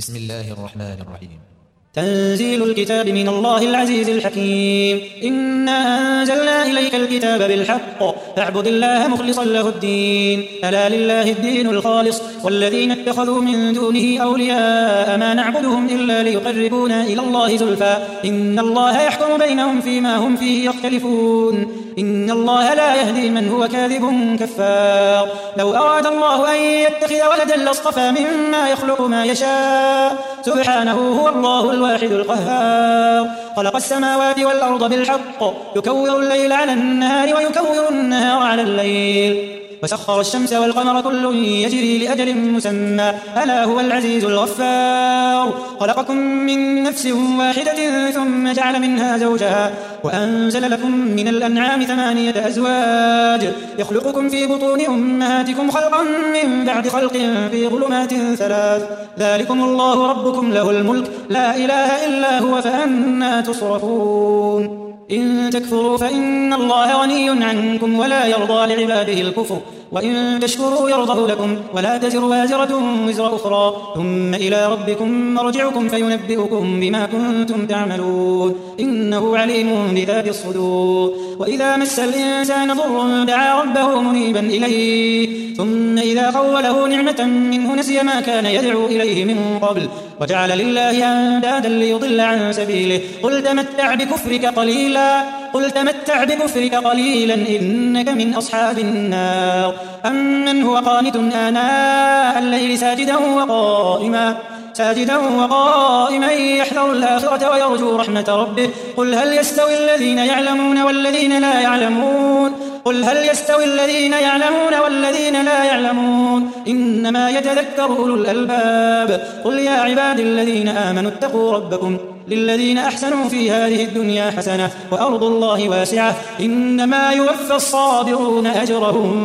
بسم الله الرحمن الرحيم. تنزيل الكتاب من الله العزيز الحكيم. إنا أنزلنا إليك الكتاب بالحق فاعبد الله مخلصا له الدين ألا لله الدين الخالص والذين اتخذوا من دونه أولياء ما نعبدهم إلا ليقربونا إلى الله زلفى إن الله يحكم بينهم فيما هم فيه يختلفون إن الله لا يهدي من هو كاذب كفار. لو أراد الله أن يتخذ ولدا لاصطفى مما يخلق ما يشاء سبحانه هو الله الواحد القهار. خلق السماوات والأرض بالحق يكور الليل على النهار ويكور النهار على الليل وسخر الشمس والقمر كل يجري لأجل مسمى ألا هو العزيز الغفار. خلقكم من نفس واحدة ثم جعل منها زوجها وأنزل لكم من الأنعام 8 أزواج يخلقكم في بطون أمهاتكم خلقا من بعد خلق في ظلمات 3 ذلكم الله ربكم له الملك لا إله إلا هو فأنى تصرفون. إن تكفروا فإن الله غني عنكم ولا يرضى لعباده الكفر وإن تشكروا يرضه لكم ولا تزر وازرة وزر أخرى ثم إلى ربكم مرجعكم فينبئكم بما كنتم تعملون إنه عليم بذات الصدور. وإذا مس الإنسان ضر دعا ربه منيبا إليه ثم إذا خوله نعمة منه نسي ما كان يدعو إليه من قبل وجعل لله أندادا ليضل عن سبيله قل تمتع بكفرك قليلا إنك من أصحاب النار. أمن هو قانت آناء الليل ساجدا وقائما يحذر الآخرة ويرجو رحمة ربه قل هل يستوي الذين يعلمون والذين لا يعلمون إنما يتذكر أولو الألباب. قل يا عباد الذين آمنوا اتقوا ربكم للذين أحسنوا في هذه الدنيا حسنة وأرض الله واسعة إنما يوفى الصابرون أجرهم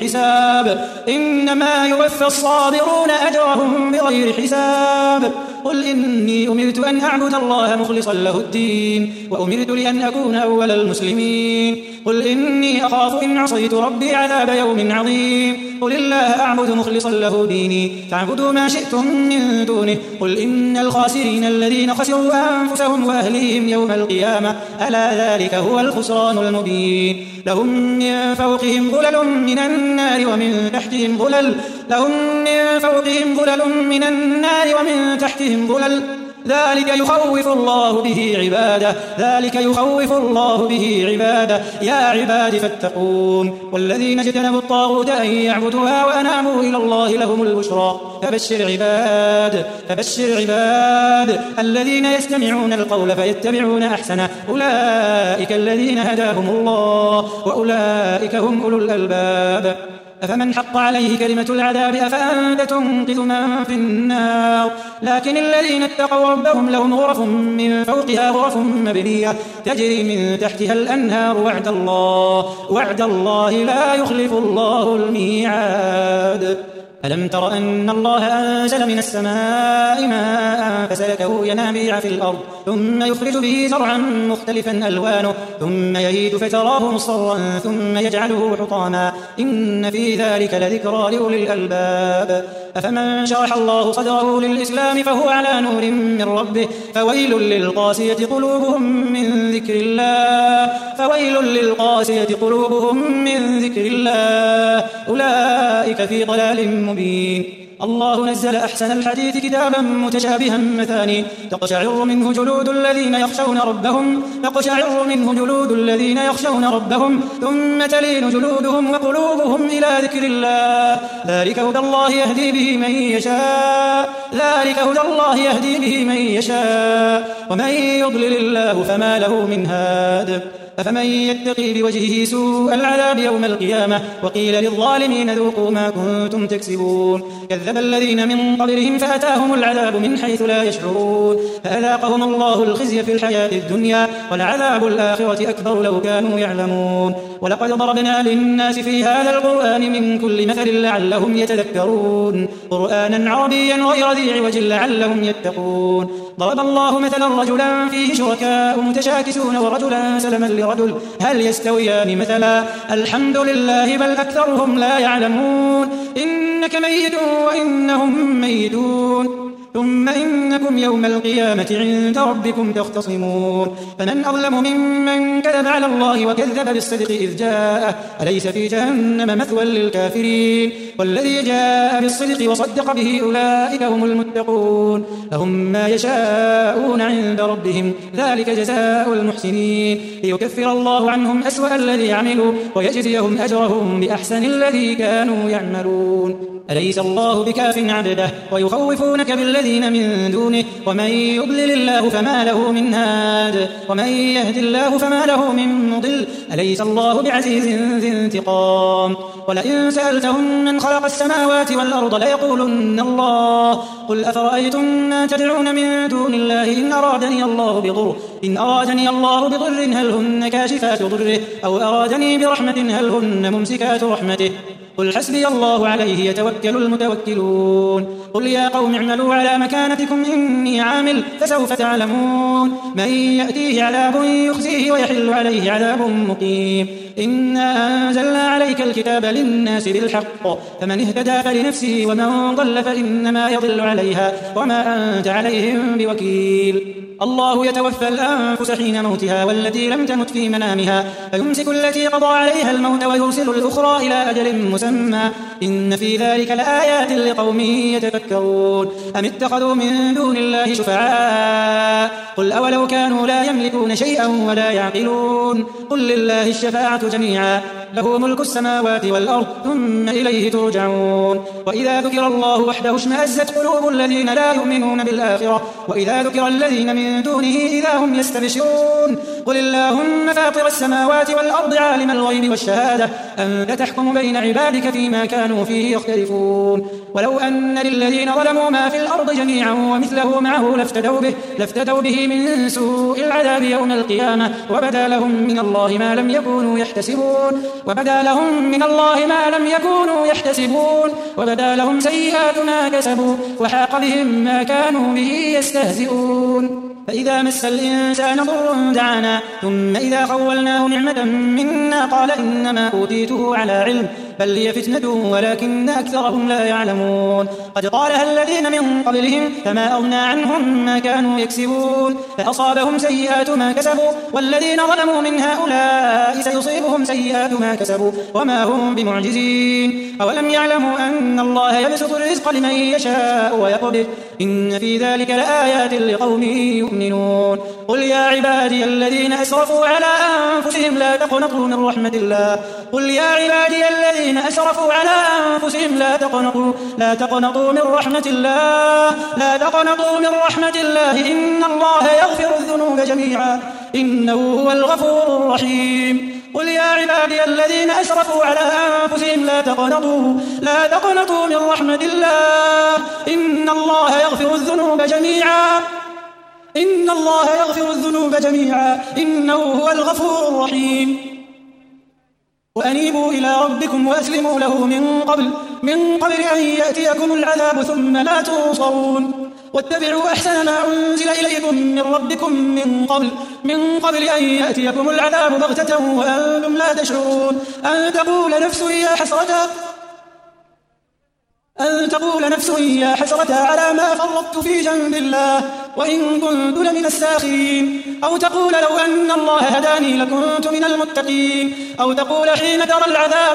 بغير حساب. قل إني أمرت أن أعبد الله مخلصا له الدين وأمرت لأن أكون أول المسلمين. قل إني أخاف إن عصيت ربي عذاب يوم عظيم. قل الله أعبد مخلصا له ديني فاعبدوا ما شئتم من دونه. قل إن الخاسرين الذين خسروا أنفسهم وأهليهم يوم القيامة ألا ذلك هو الخسران المبين. لهم من فوقهم ظلل من النار ومن تحتهم ظلل ذلك يخوف الله به عباده يا عباد فاتقون. والذين اجتنبوا الطاغوت أن يعبدوها وأنابوا إلى الله لهم البشرى فبشر عباد الذين يستمعون القول فيتبعون أحسنه أولئك الذين هداهم الله وأولئك هم أولو الألباب. أفمن حق عليه كلمة العذاب أفأنت تنقذ من في النار. لكن الذين اتقوا ربهم لهم غرف من فوقها غرف مبنية تجري من تحتها الأنهار وعد الله لا يخلف الله الميعاد. ألم تر أن الله أنزل من السماء ماء فسلكه ينابيع في الأرض ثم يخرج به زرعا مختلفا ألوانه ثم يهيج فتراه مصفرا ثم يجعله حطاما إن في ذلك لذكرى لأولي الألباب. أفمن شرح الله صدره للإسلام فهو على نور من ربه فويل للقاسية قلوبهم من ذكر الله أولئك في ضلال مبين. الله نزل أحسن الحديث كتابا متشابها مثاني تقشعر منه جلود الذين يخشون ربهم ثم تلين جلودهم وقلوبهم إلى ذكر الله ذلك هدى الله يهدي به من يشاء ومن يضلل الله فما له من هاد. أفمن يتقي بوجهه سوء العذاب يوم القيامة وقيل للظالمين ذوقوا ما كنتم تكسبون. كذب الذين من قبلهم فأتاهم العذاب من حيث لا يشعرون فأذاقهم الله الخزي في الحياة الدنيا ولعذاب الآخرة أكبر لو كانوا يعلمون. ولقد ضربنا للناس في هذا القرآن من كل مثل لعلهم يتذكرون قرآنا عربيا غير ذي عوج لعلهم يتقون. ضرب الله مثلا رجلا فيه شركاء متشاكسون ورجلا سلما لرجل هل يستويان مثلا الحمد لله بل أكثرهم لا يعلمون. إنك ميت وإنهم ميتون ثم إنكم يوم القيامة عند ربكم تختصمون فمن أظلم ممن كذب على الله وكذب بالصدق إذ جاءه أليس في جهنم مثوى للكافرين والذي جاء بالصدق وصدق به أولئك هم المتقون لهم ما يشاءون عند ربهم ذلك جزاء المحسنين ليكفر الله عنهم أسوأ الذي عملوا ويجزيهم أجرهم بأحسن الذي كانوا يعملون أليس الله بكاف عبده ويخوفونك بالذين من دونه ومن يضلل الله فما له من هاد ومن يهد الله فما له من مضل أليس الله بعزيز ذي انتقام ولئن سألتهم من خلق السماوات والأرض ليقولن الله قل أفرأيتم ما تدعون من دون الله إن أرادني الله بضر هل هن كاشفات ضره أو أرادني برحمة هل هن ممسكات رحمته قل حسبي الله عليه يتوكل المتوكلون قل يا قوم اعملوا على مكانتكم إني عامل فسوف تعلمون من يأتيه عذاب يخزيه ويحل عليه عذاب مقيم إنا أنزلنا عليك الكتاب للناس بالحق فمن اهتدى فلنفسه ومن ضل فإنما يضل عليها وما أنت عليهم بوكيل الله يتوفى الأنفس حين موتها والتي لم تمت في منامها فيمسك التي قضى عليها الموت ويرسل الأخرى إلى أجل مسمى إن في ذلك لآيات لقوم يتفكرون أم اتخذوا من دون الله شفعاء قل أولو كانوا لا يملكون شيئا ولا يعقلون قل لله الشفاعة جميعا له ملك السماوات والأرض ثم إليه ترجعون وإذا ذكر الله وحده اشمأزت قلوب الذين لا يؤمنون بالآخرة وإذا ذكر الذين من دونه إذا هم يستبشرون قل اللهم فاطر السماوات والأرض عالم الغيب والشهادة أنت تحكم بين عبادك فيما كانوا فيه يختلفون ولو أن للذين ظلموا ما في الأرض جميعا ومثله معه لافتدوا به من سوء العذاب يوم القيامة وبدا لهم من الله ما لم يكونوا يحتسبون وبدا لهم سيئات ما كسبوا وحاق بهم ما كانوا به يستهزئون فإذا مس الإنسان ضر دعانا ثم إذا خولناه نعمة منا قال إنما أوتيته على علم بل هي فتنة ولكن أكثرهم لا يعلمون قد قالها الذين من قبلهم فما أغنى عنهم ما كانوا يكسبون فأصابهم سيئات ما كسبوا والذين ظلموا من هؤلاء سيصيبهم سيئات ما كسبوا وما هم بمعجزين أولم يعلموا أن الله يبسط الرزق لمن يشاء ويقدر إن في ذلك لآيات لقوم يؤمنون قل يا عبادي الذين أسرفوا على أنفسهم لا تقنطوا من رحمة الله لا تقنطوا من رحمة الله إن الله يغفر الذنوب جميعا إنه هو الغفور الرحيم قل يا عبادي الذين أسرفوا على أنفسهم لا تقنطوا من رحمة الله إن الله يغفر الذنوب جميعا إنه هو الغفور الرحيم وأنيبوا إلى ربكم وأسلموا له من قبل أن يأتيكم العذاب ثم لا تنصرون واتبعوا أحسن ما أنزل إليكم من ربكم من قبل أن يأتيكم العذاب بغتة وأنتم لا تشعرون أن تقول نفس يا حسرة على ما فرطت في جنب الله وإن كنت لمن الساخرين أو تقول لو أن الله هداني لكنت من المتقين أو تقول حين ترى العذاب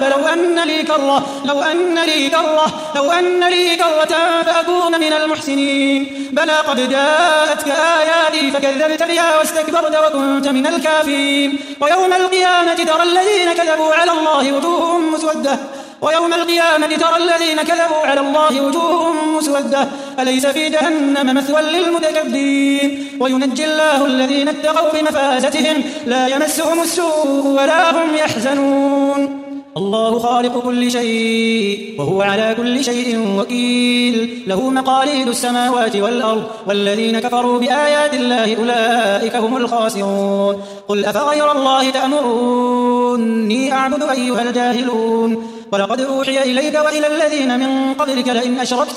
لو أن لي كرة فأكون من المحسنين بلى قد جاءتك آياتي فكذبت بها واستكبرت وكنت من الكافرين ويوم القيامة ترى الذين كذبوا على الله وجوههم مسودة أليس في جهنم مثوى للمتكبرين وينجي الله الذين اتقوا بمفازتهم لا يمسهم السوء ولا هم يحزنون الله خالق كل شيء وهو على كل شيء وكيل له مقاليد السماوات والأرض والذين كفروا بآيات الله أولئك هم الخاسرون قل أفغير الله تأمروني أعبد أيها الجاهلون ولقد أوحي إليك وإلى الذين من قبلك لئن أشركت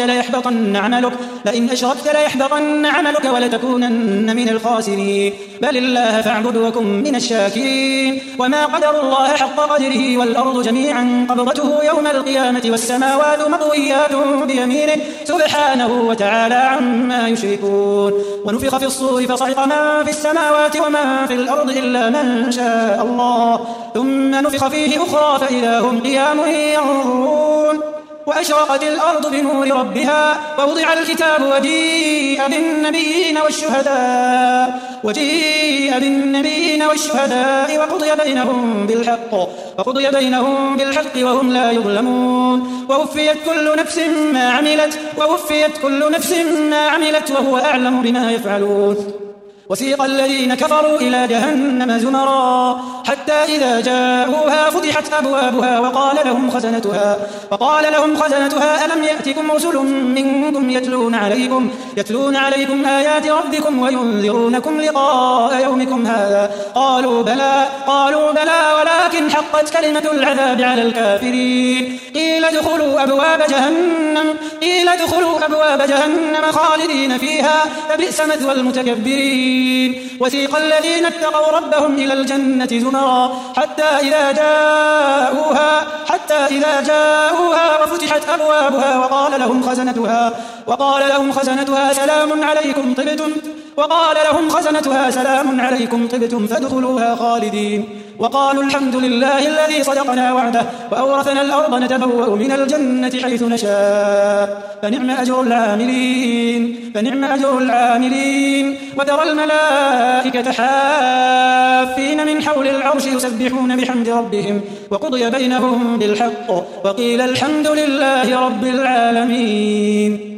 ليحبطن عملك ولتكونن من الخاسرين بل الله فاعبد وكن من الشاكرين وما قدر الله حق قدره والأرض جميعا قبضته يوم القيامة والسماوات مطويات بيمينه سبحانه وتعالى عما يشركون ونفخ في الصور فصعق من في السماوات ومن في الأرض إلا من شاء الله ثم نفخ فيه أخرى فإذا هم قيام ينظرون وأشرقت الأرض بنور ربها ووضع الكتاب وجيء بالنبيين والشهداء وقضي بينهم بالحق وهم لا يظلمون ووفيت كل نفس ما عملت وهو أعلم بما يفعلون وسيق الذين كفروا إلى جهنم زمرا حتى إذا جاءوها فتحت أبوابها وقال لهم خزنتها ألم يأتكم رسل منكم يتلون عليكم آيات ربكم وينذرونكم لقاء يومكم هذا قالوا بلى ولكن حقت كلمة العذاب على الكافرين قيل ادخلوا أبواب جهنم خالدين فيها فبئس مثوى المتكبرين وسيق الذين اتقوا ربهم إلى الجنة زمرا حتى إذا جاءوها وفتحت أبوابها وقال لهم خزنتها سلام عليكم طبتم فادخلوها خالدين وقالوا الحمد لله الذي صدقنا وعده وأورثنا الأرض نتبوأ من الجنة حيث نشاء فنعم أجر العاملين وترى الملائكة حافين من حول العرش يسبحون بحمد ربهم وقضي بينهم بالحق وقيل الحمد لله رب العالمين.